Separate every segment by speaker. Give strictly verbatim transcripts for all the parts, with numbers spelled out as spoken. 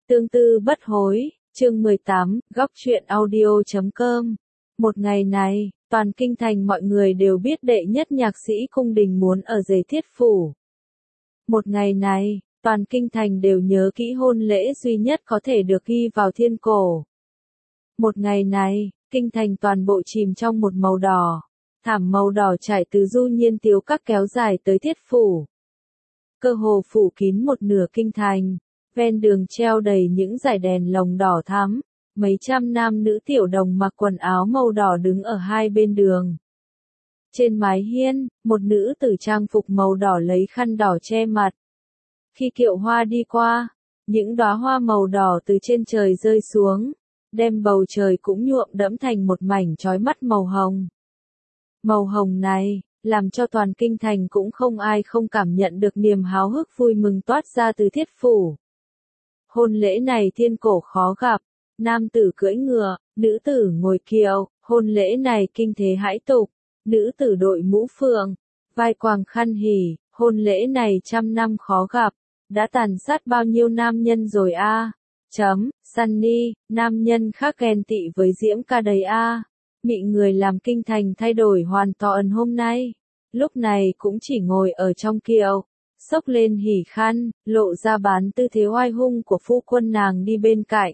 Speaker 1: Tương tư bất hối, chương mười tám, góc truyện audio chấm com. Một ngày này, toàn kinh thành mọi người đều biết đệ nhất nhạc sĩ cung đình muốn ở Giày Thiết Phủ. Một ngày này, toàn kinh thành đều nhớ kỹ hôn lễ duy nhất có thể được ghi vào thiên cổ. Một ngày này, kinh thành toàn bộ chìm trong một màu đỏ. Thảm màu đỏ trải từ Du Nhiên Tiếu Các kéo dài tới Thiết Phủ. Cơ hồ phủ kín một nửa kinh thành. Ven đường treo đầy những dải đèn lồng đỏ thắm, mấy trăm nam nữ tiểu đồng mặc quần áo màu đỏ đứng ở hai bên đường. Trên mái hiên, một nữ tử trang phục màu đỏ lấy khăn đỏ che mặt. Khi kiệu hoa đi qua, những đóa hoa màu đỏ từ trên trời rơi xuống, đem bầu trời cũng nhuộm đẫm thành một mảnh chói mắt màu hồng. Màu hồng này, làm cho toàn kinh thành cũng không ai không cảm nhận được niềm háo hức vui mừng toát ra từ Thiết Phủ. Hôn lễ này thiên cổ khó gặp, nam tử cưỡi ngựa, nữ tử ngồi kiệu, hôn lễ này kinh thế hãi tục, nữ tử đội mũ phượng, vai quàng khăn hỉ, hôn lễ này trăm năm khó gặp, đã tàn sát bao nhiêu nam nhân rồi a. À. Chấm, Sunny, nam nhân khác ghen tị với Diễm ca đầy a. À. Mị người làm kinh thành thay đổi hoàn toàn hôm nay, lúc này cũng chỉ ngồi ở trong kiệu. Xốc lên hỉ khăn, lộ ra bán tư thế oai hung của phu quân nàng đi bên cạnh.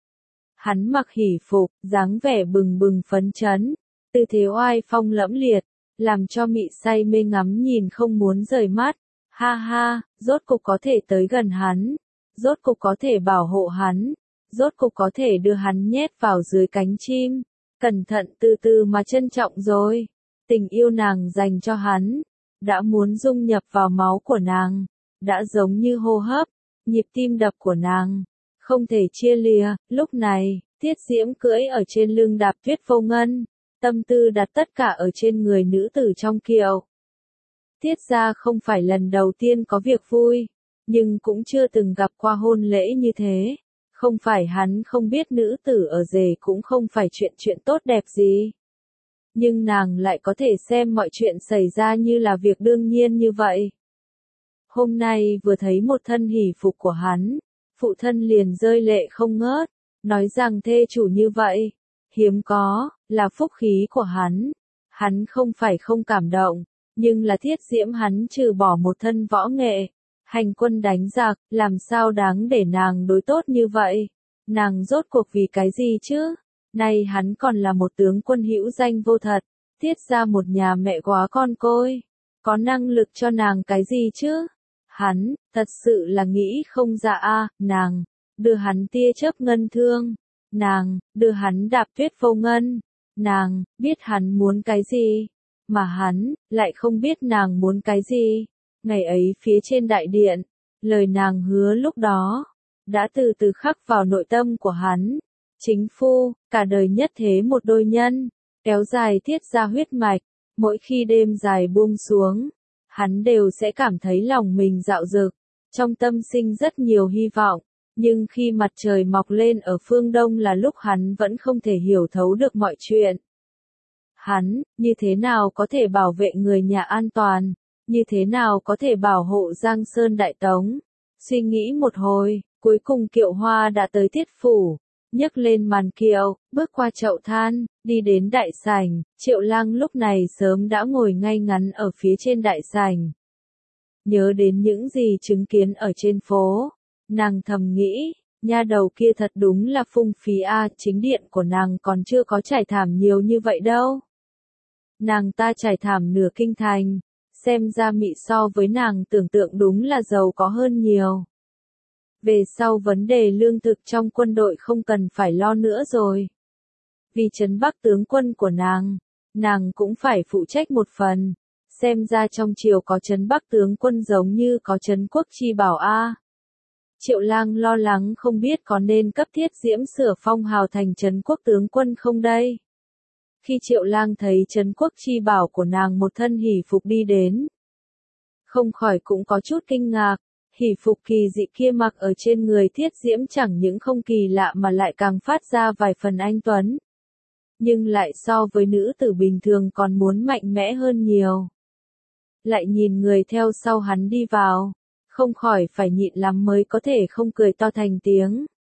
Speaker 1: Hắn mặc hỉ phục, dáng vẻ bừng bừng phấn chấn, tư thế oai phong lẫm liệt, làm cho mị say mê ngắm nhìn không muốn rời mắt. Ha ha, rốt cục có thể tới gần hắn, rốt cục có thể bảo hộ hắn, rốt cục có thể đưa hắn nhét vào dưới cánh chim, cẩn thận từ từ mà trân trọng rồi. Tình yêu nàng dành cho hắn đã muốn dung nhập vào máu của nàng, đã giống như hô hấp, nhịp tim đập của nàng, không thể chia lìa. Lúc này, Tiết Diễm cưỡi ở trên lưng đạp Tuyết Vô Ngân, tâm tư đặt tất cả ở trên người nữ tử trong kiệu. Tiết gia không phải lần đầu tiên có việc vui, nhưng cũng chưa từng gặp qua hôn lễ như thế. Không phải hắn không biết nữ tử ở rể cũng không phải chuyện chuyện tốt đẹp gì. Nhưng nàng lại có thể xem mọi chuyện xảy ra như là việc đương nhiên như vậy. Hôm nay vừa thấy một thân hỷ phục của hắn, phụ thân liền rơi lệ không ngớt, nói rằng thê chủ như vậy, hiếm có, là phúc khí của hắn. Hắn không phải không cảm động, nhưng là Thiết Diễm hắn trừ bỏ một thân võ nghệ, hành quân đánh giặc, làm sao đáng để nàng đối tốt như vậy. Nàng rốt cuộc vì cái gì chứ? Nay hắn còn là một tướng quân hữu danh vô thật, Tiết ra một nhà mẹ quá con côi, có năng lực cho nàng cái gì chứ? Hắn, thật sự là nghĩ không ra a. À, nàng, đưa hắn tia chớp ngân thương, nàng, đưa hắn đạp Tuyết Vô Ngân, nàng, biết hắn muốn cái gì, mà hắn, lại không biết nàng muốn cái gì. Ngày ấy phía trên đại điện, lời nàng hứa lúc đó, đã từ từ khắc vào nội tâm của hắn. Chính phu, cả đời nhất thế một đôi nhân, kéo dài Thiết ra huyết mạch, mỗi khi đêm dài buông xuống, hắn đều sẽ cảm thấy lòng mình dạo dực, trong tâm sinh rất nhiều hy vọng, nhưng khi mặt trời mọc lên ở phương đông là lúc hắn vẫn không thể hiểu thấu được mọi chuyện. Hắn, như thế nào có thể bảo vệ người nhà an toàn, như thế nào có thể bảo hộ Giang Sơn Đại Tống, suy nghĩ một hồi, cuối cùng kiệu hoa đã tới Thiết Phủ. Nhấc lên màn kiệu, bước qua chậu than, đi đến đại sảnh, Triệu Lang lúc này sớm đã ngồi ngay ngắn ở phía trên đại sảnh. Nhớ đến những gì chứng kiến ở trên phố, nàng thầm nghĩ, nha đầu kia thật đúng là phung phí a, chính điện của nàng còn chưa có trải thảm nhiều như vậy đâu. Nàng ta trải thảm nửa kinh thành, xem ra mị so với nàng tưởng tượng đúng là giàu có hơn nhiều. Về sau vấn đề lương thực trong quân đội không cần phải lo nữa rồi. Vì trấn Bắc tướng quân của nàng, nàng cũng phải phụ trách một phần. Xem ra trong triều có trấn Bắc tướng quân giống như có trấn Quốc chi bảo a. À. Triệu Lang lo lắng không biết có nên cấp Thiết Diễm sửa phong hào thành trấn Quốc tướng quân không đây. Khi Triệu Lang thấy trấn Quốc chi bảo của nàng một thân hỷ phục đi đến, không khỏi cũng có chút kinh ngạc. Hỷ phục kỳ dị kia mặc ở trên người Thiết Diễm chẳng những không kỳ lạ mà lại càng phát ra vài phần anh tuấn. Nhưng lại so với nữ tử bình thường còn muốn mạnh mẽ hơn nhiều. Lại nhìn người theo sau hắn đi vào, không khỏi phải nhịn lắm mới có thể không cười to thành tiếng.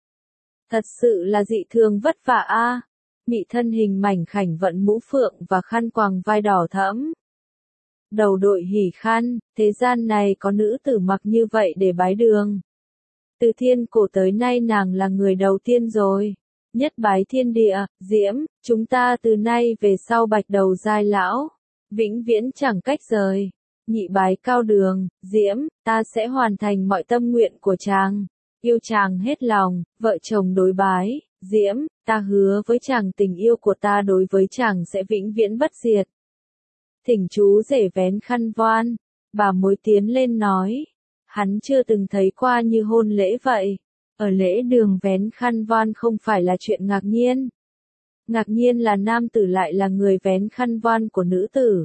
Speaker 1: Thật sự là dị thường vất vả a. Mị thân hình mảnh khảnh vận mũ phượng và khăn quàng vai đỏ thẫm. Đầu đội hỉ khăn, thế gian này có nữ tử mặc như vậy để bái đường. Từ thiên cổ tới nay nàng là người đầu tiên rồi. Nhất bái thiên địa, Diễm, chúng ta từ nay về sau bạch đầu giai lão. Vĩnh viễn chẳng cách rời. Nhị bái cao đường, Diễm, ta sẽ hoàn thành mọi tâm nguyện của chàng. Yêu chàng hết lòng, vợ chồng đối bái, Diễm, ta hứa với chàng tình yêu của ta đối với chàng sẽ vĩnh viễn bất diệt. Thỉnh chú rể vén khăn voan, bà mối tiến lên nói. Hắn chưa từng thấy qua như hôn lễ vậy. Ở lễ đường vén khăn voan không phải là chuyện ngạc nhiên. Ngạc nhiên là nam tử lại là người vén khăn voan của nữ tử.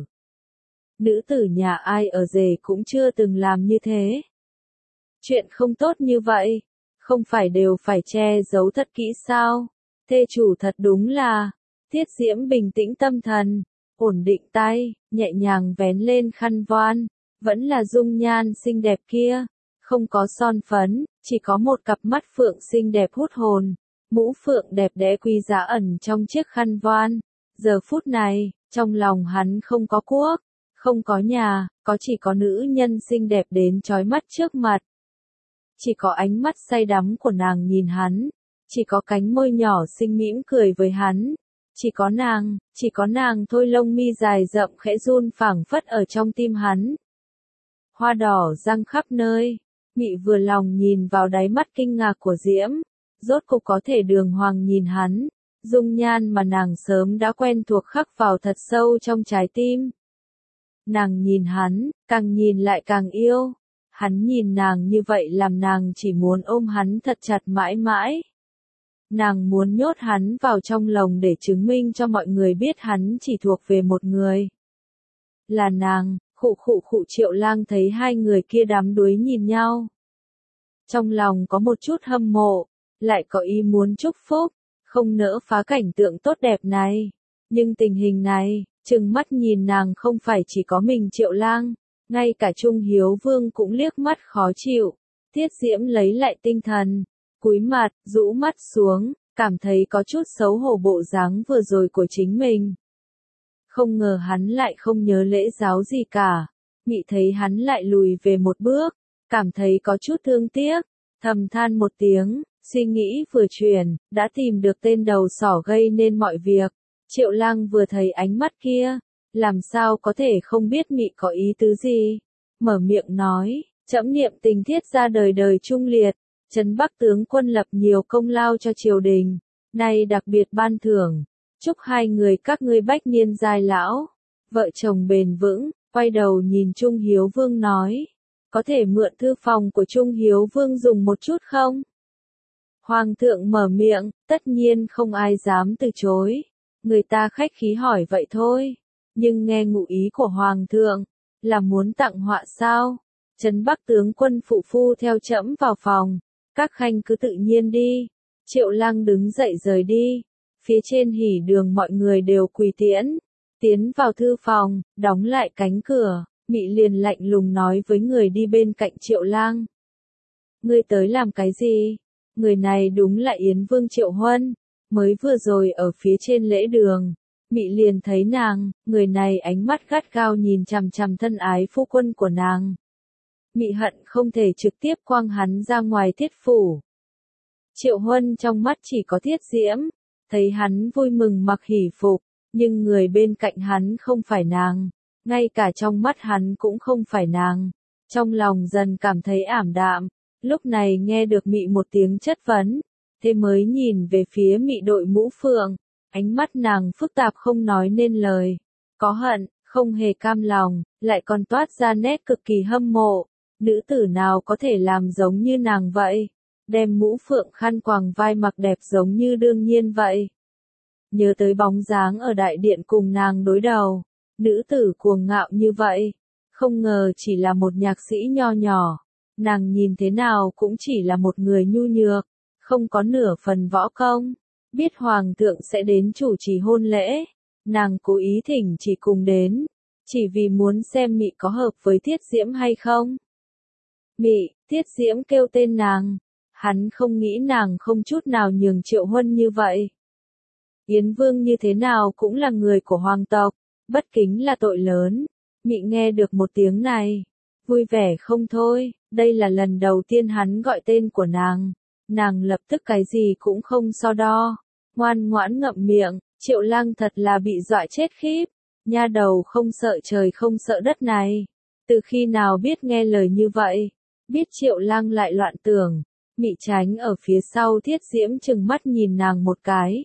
Speaker 1: Nữ tử nhà ai ở rể cũng chưa từng làm như thế. Chuyện không tốt như vậy, không phải đều phải che giấu thật kỹ sao? Thê chủ thật đúng là, Tiết Diễm bình tĩnh tâm thần, ổn định tay, nhẹ nhàng vén lên khăn voan, vẫn là dung nhan xinh đẹp kia, không có son phấn, chỉ có một cặp mắt phượng xinh đẹp hút hồn, mũ phượng đẹp đẽ quý giá ẩn trong chiếc khăn voan. Giờ phút này, trong lòng hắn không có quốc, không có nhà, có chỉ có nữ nhân xinh đẹp đến chói mắt trước mặt. Chỉ có ánh mắt say đắm của nàng nhìn hắn, chỉ có cánh môi nhỏ xinh mỉm cười với hắn, chỉ có nàng, chỉ có nàng thôi. Lông mi dài rậm khẽ run phảng phất ở trong tim hắn. Hoa đỏ răng khắp nơi, Mị vừa lòng nhìn vào đáy mắt kinh ngạc của Diễm, rốt cục có thể đường hoàng nhìn hắn, dung nhan mà nàng sớm đã quen thuộc khắc vào thật sâu trong trái tim. Nàng nhìn hắn, càng nhìn lại càng yêu. Hắn nhìn nàng như vậy làm nàng chỉ muốn ôm hắn thật chặt mãi mãi. Nàng muốn nhốt hắn vào trong lồng để chứng minh cho mọi người biết hắn chỉ thuộc về một người. Là nàng. Khụ khụ khụ. Triệu Lang thấy hai người kia đắm đuối nhìn nhau. Trong lòng có một chút hâm mộ, lại có ý muốn chúc phúc, không nỡ phá cảnh tượng tốt đẹp này. Nhưng tình hình này, trừng mắt nhìn nàng không phải chỉ có mình Triệu Lang. Ngay cả Trung Hiếu Vương cũng liếc mắt khó chịu. Tiết Diễm lấy lại tinh thần, cúi mặt, rũ mắt xuống, cảm thấy có chút xấu hổ bộ dáng vừa rồi của chính mình. Không ngờ hắn lại không nhớ lễ giáo gì cả. Mị thấy hắn lại lùi về một bước, cảm thấy có chút thương tiếc, thầm than một tiếng, suy nghĩ vừa chuyển, đã tìm được tên đầu sỏ gây nên mọi việc. Triệu Lang vừa thấy ánh mắt kia, làm sao có thể không biết Mị có ý tứ gì, mở miệng nói, trẫm niệm tình thiết ra đời đời trung liệt, Trấn Bắc tướng quân lập nhiều công lao cho triều đình, nay đặc biệt ban thưởng, chúc hai người các ngươi bách niên giai lão, vợ chồng bền vững. Quay đầu nhìn Trung Hiếu Vương nói, có thể mượn thư phòng của Trung Hiếu Vương dùng một chút không? Hoàng thượng mở miệng, tất nhiên không ai dám từ chối, người ta khách khí hỏi vậy thôi. Nhưng nghe ngụ ý của Hoàng thượng, là muốn tặng họa sao? Trấn Bắc tướng quân phụ phu theo trẫm vào phòng, các khanh cứ tự nhiên đi. Triệu Lang đứng dậy rời đi, phía trên hỉ đường mọi người đều quỳ tiễn, tiến vào thư phòng, đóng lại cánh cửa, Mị liền lạnh lùng nói với người đi bên cạnh Triệu Lang. Ngươi tới làm cái gì? Người này đúng là Yến Vương Triệu Huân, mới vừa rồi ở phía trên lễ đường. Mị liền thấy nàng, người này ánh mắt gắt gao nhìn chằm chằm thân ái phu quân của nàng. Mị hận không thể trực tiếp quăng hắn ra ngoài thiết phủ. Triệu Huân trong mắt chỉ có Thiết Diễm, thấy hắn vui mừng mặc hỉ phục, nhưng người bên cạnh hắn không phải nàng, ngay cả trong mắt hắn cũng không phải nàng. Trong lòng dần cảm thấy ảm đạm, lúc này nghe được Mị một tiếng chất vấn, thế mới nhìn về phía Mị đội mũ phượng. Ánh mắt nàng phức tạp không nói nên lời, có hận, không hề cam lòng, lại còn toát ra nét cực kỳ hâm mộ. Nữ tử nào có thể làm giống như nàng vậy, đem mũ phượng khăn quàng vai mặc đẹp giống như đương nhiên vậy. Nhớ tới bóng dáng ở đại điện cùng nàng đối đầu, nữ tử cuồng ngạo như vậy, không ngờ chỉ là một nhạc sĩ nho nhỏ, nàng nhìn thế nào cũng chỉ là một người nhu nhược, không có nửa phần võ công. Biết Hoàng thượng sẽ đến chủ trì hôn lễ, nàng cố ý thỉnh chỉ cùng đến, chỉ vì muốn xem Mị có hợp với Thiết Diễm hay không. Mị, Thiết Diễm kêu tên nàng, Hắn không nghĩ nàng không chút nào nhường Triệu Huân như vậy. Yến Vương như thế nào cũng là người của hoàng tộc, bất kính là tội lớn. Mị nghe được một tiếng này, vui vẻ không thôi, đây là lần đầu tiên hắn gọi tên của nàng. Nàng lập tức cái gì cũng không so đo, ngoan ngoãn ngậm miệng. Triệu Lăng thật là bị dọa chết khiếp, nha đầu không sợ trời không sợ đất này, từ khi nào biết nghe lời như vậy. Biết Triệu Lăng lại loạn tưởng, Mị tránh ở phía sau Thiết Diễm chừng mắt nhìn nàng một cái.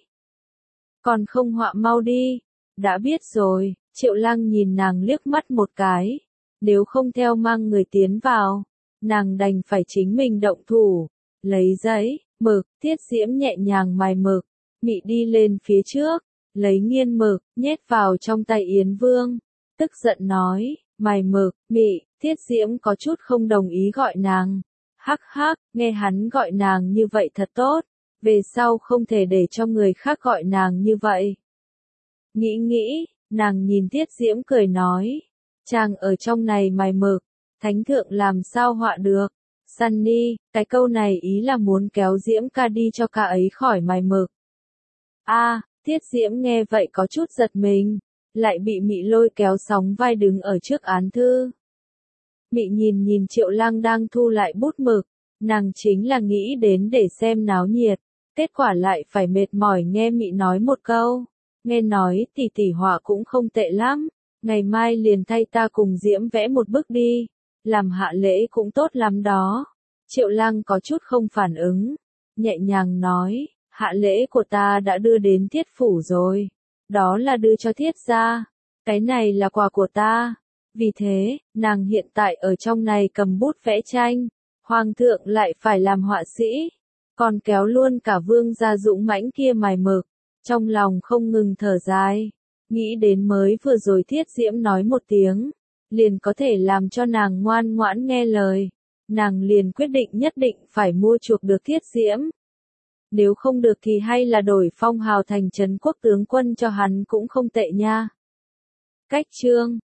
Speaker 1: Còn không họa mau đi, đã biết rồi. Triệu Lăng nhìn nàng liếc mắt một cái, nếu không theo mang người tiến vào, nàng đành phải chính mình động thủ, lấy giấy, mực. Thiết Diễm nhẹ nhàng mài mực, Mị đi lên phía trước, lấy nghiên mực, nhét vào trong tay Yến Vương, tức giận nói, mài mực. Mị. Thiết Diễm có chút không đồng ý gọi nàng, hắc hắc, nghe hắn gọi nàng như vậy thật tốt, về sau không thể để cho người khác gọi nàng như vậy. Nghĩ nghĩ, nàng nhìn Thiết Diễm cười nói, chàng ở trong này mài mực, thánh thượng làm sao họa được. Sunny, cái câu này ý là muốn kéo Diễm ca đi cho ca ấy khỏi mài mực. A, à, Thiết Diễm nghe vậy có chút giật mình, lại bị Mị lôi kéo sóng vai đứng ở trước án thư. Mị nhìn nhìn Triệu Lăng đang thu lại bút mực, nàng chính là nghĩ đến để xem náo nhiệt, kết quả lại phải mệt mỏi nghe Mị nói một câu, nghe nói tỷ tỷ họa cũng không tệ lắm, ngày mai liền thay ta cùng Diễm vẽ một bức đi, làm hạ lễ cũng tốt lắm đó. Triệu Lăng có chút không phản ứng, nhẹ nhàng nói, hạ lễ của ta đã đưa đến Thiết phủ rồi, đó là đưa cho Thiết gia, cái này là quà của ta. Vì thế, nàng hiện tại ở trong này cầm bút vẽ tranh, hoàng thượng lại phải làm họa sĩ, còn kéo luôn cả Vương gia dũng mãnh kia mài mực, trong lòng không ngừng thở dài, nghĩ đến mới vừa rồi Thiết Diễm nói một tiếng, liền có thể làm cho nàng ngoan ngoãn nghe lời, nàng liền quyết định nhất định phải mua chuộc được Thiết Diễm. Nếu không được thì hay là đổi phong hào thành trấn quốc tướng quân cho hắn cũng không tệ nha. Cách chương